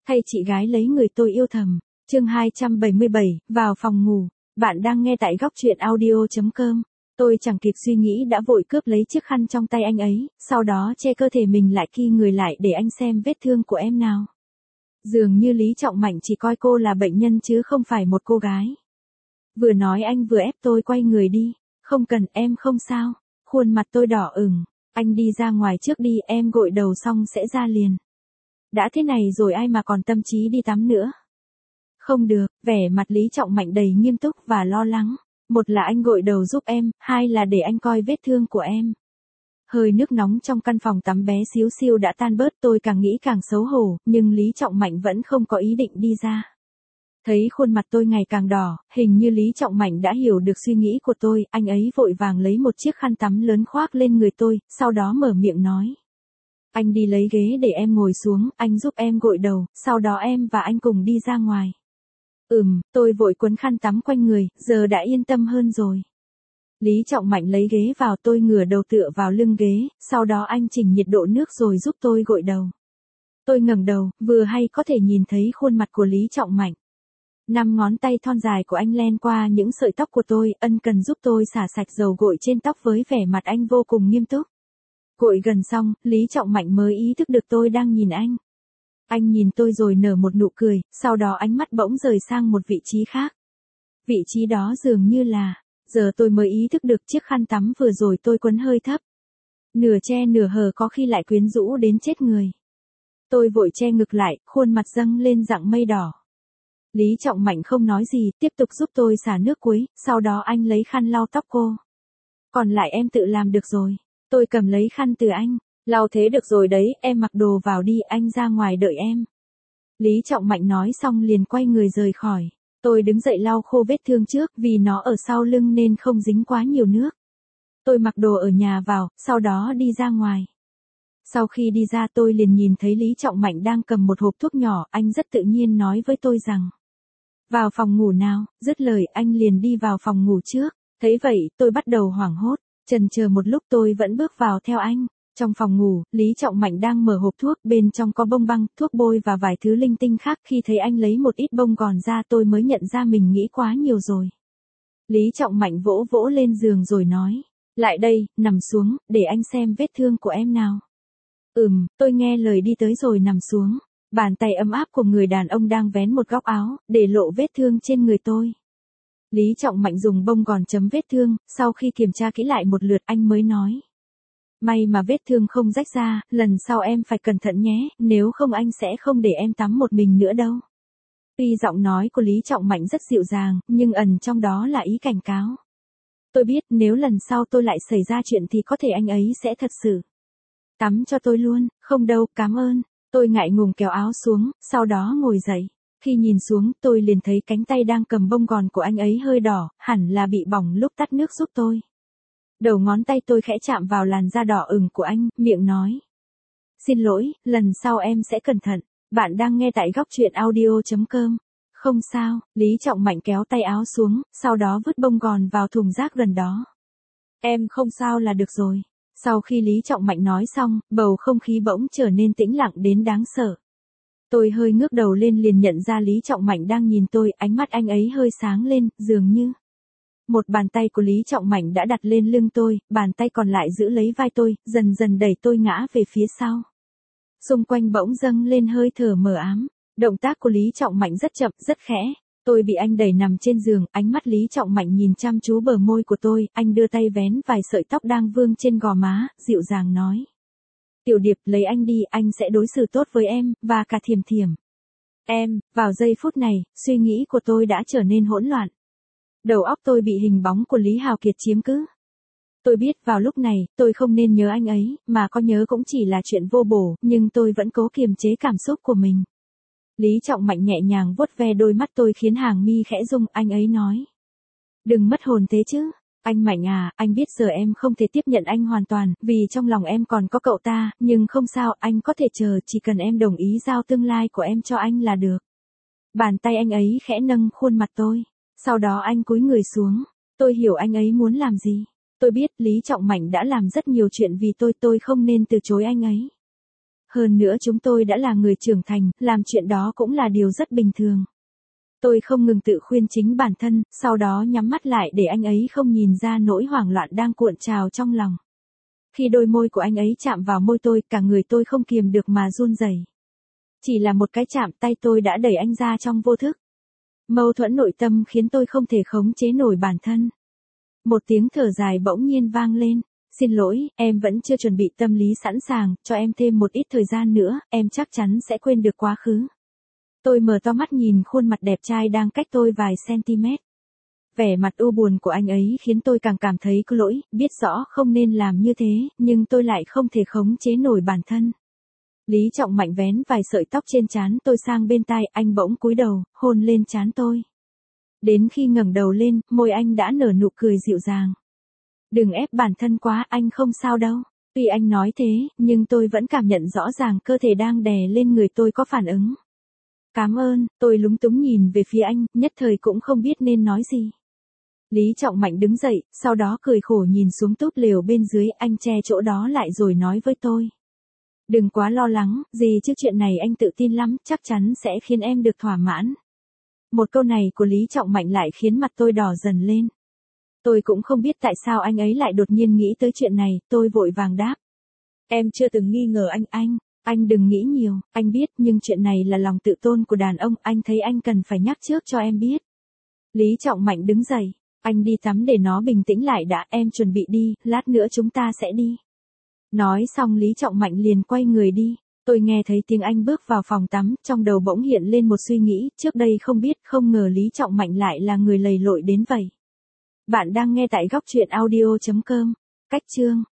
Thay chị gái lấy người tôi yêu thầm. Chương 277, vào phòng ngủ. Bạn đang nghe tại góc truyện audio.com. Tôi chẳng kịp suy nghĩ đã vội cướp lấy chiếc khăn trong tay anh ấy, sau đó che cơ thể mình lại ki người lại để anh xem vết thương của em nào. Dường như Lý Trọng Mạnh chỉ coi cô là bệnh nhân chứ không phải một cô gái. Vừa nói anh vừa ép tôi quay người đi. Không cần, em không sao. Khuôn mặt tôi đỏ ửng. Anh đi ra ngoài trước đi, em gội đầu xong sẽ ra liền. Đã thế này rồi ai mà còn tâm trí đi tắm nữa. Không được, vẻ mặt Lý Trọng Mạnh đầy nghiêm túc và lo lắng. Một là anh gội đầu giúp em, hai là để anh coi vết thương của em. Hơi nước nóng trong căn phòng tắm bé xíu xiu đã tan bớt, tôi càng nghĩ càng xấu hổ, nhưng Lý Trọng Mạnh vẫn không có ý định đi ra. Thấy khuôn mặt tôi ngày càng đỏ, hình như Lý Trọng Mạnh đã hiểu được suy nghĩ của tôi, anh ấy vội vàng lấy một chiếc khăn tắm lớn khoác lên người tôi, sau đó mở miệng nói. Anh đi lấy ghế để em ngồi xuống, anh giúp em gội đầu, sau đó em và anh cùng đi ra ngoài. Tôi vội quấn khăn tắm quanh người, giờ đã yên tâm hơn rồi. Lý Trọng Mạnh lấy ghế vào, tôi ngửa đầu tựa vào lưng ghế, sau đó anh chỉnh nhiệt độ nước rồi giúp tôi gội đầu. Tôi ngẩng đầu, vừa hay có thể nhìn thấy khuôn mặt của Lý Trọng Mạnh. 5 ngón tay thon dài của anh len qua những sợi tóc của tôi, ân cần giúp tôi xả sạch dầu gội trên tóc với vẻ mặt anh vô cùng nghiêm túc. Gội gần xong, Lý Trọng Mạnh mới ý thức được tôi đang nhìn anh. Anh nhìn tôi rồi nở một nụ cười, sau đó ánh mắt bỗng rời sang một vị trí khác. Vị trí đó dường như là, giờ tôi mới ý thức được chiếc khăn tắm vừa rồi tôi quấn hơi thấp. Nửa che nửa hở có khi lại quyến rũ đến chết người. Tôi vội che ngực lại, khuôn mặt dâng lên dạng mây đỏ. Lý Trọng Mạnh không nói gì, tiếp tục giúp tôi xả nước cuối, sau đó anh lấy khăn lau tóc cô. Còn lại em tự làm được rồi. Tôi cầm lấy khăn từ anh. Lau thế được rồi đấy, em mặc đồ vào đi, anh ra ngoài đợi em. Lý Trọng Mạnh nói xong liền quay người rời khỏi. Tôi đứng dậy lau khô vết thương trước vì nó ở sau lưng nên không dính quá nhiều nước. Tôi mặc đồ ở nhà vào, sau đó đi ra ngoài. Sau khi đi ra tôi liền nhìn thấy Lý Trọng Mạnh đang cầm một hộp thuốc nhỏ, anh rất tự nhiên nói với tôi rằng. Vào phòng ngủ nào, dứt lời anh liền đi vào phòng ngủ trước. Thấy vậy, tôi bắt đầu hoảng hốt, chần chờ một lúc tôi vẫn bước vào theo anh. Trong phòng ngủ, Lý Trọng Mạnh đang mở hộp thuốc, bên trong có bông băng, thuốc bôi và vài thứ linh tinh khác. Khi thấy anh lấy một ít bông gòn ra tôi mới nhận ra mình nghĩ quá nhiều rồi. Lý Trọng Mạnh vỗ vỗ lên giường rồi nói, lại đây, nằm xuống, để anh xem vết thương của em nào. Tôi nghe lời đi tới rồi nằm xuống. Bàn tay ấm áp của người đàn ông đang vén một góc áo, để lộ vết thương trên người tôi. Lý Trọng Mạnh dùng bông gòn chấm vết thương, sau khi kiểm tra kỹ lại một lượt anh mới nói. May mà vết thương không rách ra, lần sau em phải cẩn thận nhé, nếu không anh sẽ không để em tắm một mình nữa đâu. Tuy giọng nói của Lý Trọng Mạnh rất dịu dàng, nhưng ẩn trong đó là ý cảnh cáo. Tôi biết nếu lần sau tôi lại xảy ra chuyện thì có thể anh ấy sẽ thật sự tắm cho tôi luôn. Không đâu, cảm ơn. Tôi ngại ngùng kéo áo xuống, sau đó ngồi dậy. Khi nhìn xuống, tôi liền thấy cánh tay đang cầm bông gòn của anh ấy hơi đỏ, hẳn là bị bỏng lúc tắt nước giúp tôi. Đầu ngón tay tôi khẽ chạm vào làn da đỏ ửng của anh, miệng nói. Xin lỗi, lần sau em sẽ cẩn thận. Bạn đang nghe tại góc truyện audio.com. Không sao, Lý Trọng Mạnh kéo tay áo xuống, sau đó vứt bông gòn vào thùng rác gần đó. Em không sao là được rồi. Sau khi Lý Trọng Mạnh nói xong, bầu không khí bỗng trở nên tĩnh lặng đến đáng sợ. Tôi hơi ngước đầu lên liền nhận ra Lý Trọng Mạnh đang nhìn tôi, ánh mắt anh ấy hơi sáng lên, dường như. Một bàn tay của Lý Trọng Mạnh đã đặt lên lưng tôi, bàn tay còn lại giữ lấy vai tôi, dần dần đẩy tôi ngã về phía sau. Xung quanh bỗng dâng lên hơi thở mờ ám. Động tác của Lý Trọng Mạnh rất chậm, rất khẽ. Tôi bị anh đẩy nằm trên giường, ánh mắt Lý Trọng Mạnh nhìn chăm chú bờ môi của tôi, anh đưa tay vén vài sợi tóc đang vương trên gò má, dịu dàng nói. Tiểu Điệp, lấy anh đi, anh sẽ đối xử tốt với em, và cả Thiểm Thiểm. Vào giây phút này, suy nghĩ của tôi đã trở nên hỗn loạn. Đầu óc tôi bị hình bóng của Lý Hào Kiệt chiếm cứ. Tôi biết vào lúc này, tôi không nên nhớ anh ấy, mà có nhớ cũng chỉ là chuyện vô bổ, nhưng tôi vẫn cố kiềm chế cảm xúc của mình. Lý Trọng Mạnh nhẹ nhàng vuốt ve đôi mắt tôi khiến hàng mi khẽ rung, anh ấy nói. Đừng mất hồn thế chứ. Anh Mạnh à, anh biết giờ em không thể tiếp nhận anh hoàn toàn, vì trong lòng em còn có cậu ta, nhưng không sao, anh có thể chờ, chỉ cần em đồng ý giao tương lai của em cho anh là được. Bàn tay anh ấy khẽ nâng khuôn mặt tôi. Sau đó anh cúi người xuống. Tôi hiểu anh ấy muốn làm gì. Tôi biết Lý Trọng Mạnh đã làm rất nhiều chuyện vì tôi không nên từ chối anh ấy. Hơn nữa chúng tôi đã là người trưởng thành, làm chuyện đó cũng là điều rất bình thường. Tôi không ngừng tự khuyên chính bản thân, sau đó nhắm mắt lại để anh ấy không nhìn ra nỗi hoảng loạn đang cuộn trào trong lòng. Khi đôi môi của anh ấy chạm vào môi tôi, cả người tôi không kiềm được mà run rẩy. Chỉ là một cái chạm tay tôi đã đẩy anh ra trong vô thức. Mâu thuẫn nội tâm khiến tôi không thể khống chế nổi bản thân. Một tiếng thở dài bỗng nhiên vang lên. Xin lỗi, em vẫn chưa chuẩn bị tâm lý sẵn sàng, cho em thêm một ít thời gian nữa, em chắc chắn sẽ quên được quá khứ. Tôi mở to mắt nhìn khuôn mặt đẹp trai đang cách tôi vài cm. Vẻ mặt u buồn của anh ấy khiến tôi càng cảm thấy có lỗi, biết rõ không nên làm như thế, nhưng tôi lại không thể khống chế nổi bản thân. Lý Trọng Mạnh vén vài sợi tóc trên trán tôi sang bên tai, anh bỗng cúi đầu, hôn lên trán tôi. Đến khi ngẩng đầu lên, môi anh đã nở nụ cười dịu dàng. Đừng ép bản thân quá, anh không sao đâu. Tuy anh nói thế, nhưng tôi vẫn cảm nhận rõ ràng cơ thể đang đè lên người tôi có phản ứng. Cảm ơn, tôi lúng túng nhìn về phía anh, nhất thời cũng không biết nên nói gì. Lý Trọng Mạnh đứng dậy, sau đó cười khổ nhìn xuống túp lều bên dưới, anh che chỗ đó lại rồi nói với tôi. Đừng quá lo lắng, gì chứ chuyện này anh tự tin lắm, chắc chắn sẽ khiến em được thỏa mãn. Một câu này của Lý Trọng Mạnh lại khiến mặt tôi đỏ dần lên. Tôi cũng không biết tại sao anh ấy lại đột nhiên nghĩ tới chuyện này, tôi vội vàng đáp. Em chưa từng nghi ngờ anh đừng nghĩ nhiều, anh biết nhưng chuyện này là lòng tự tôn của đàn ông, anh thấy anh cần phải nhắc trước cho em biết. Lý Trọng Mạnh đứng dậy, anh đi tắm để nó bình tĩnh lại đã, em chuẩn bị đi, lát nữa chúng ta sẽ đi. Nói xong Lý Trọng Mạnh liền quay người đi, tôi nghe thấy tiếng anh bước vào phòng tắm, trong đầu bỗng hiện lên một suy nghĩ, trước đây không ngờ Lý Trọng Mạnh lại là người lầy lội đến vậy. Bạn đang nghe tại góc truyện audio.com, cách chương.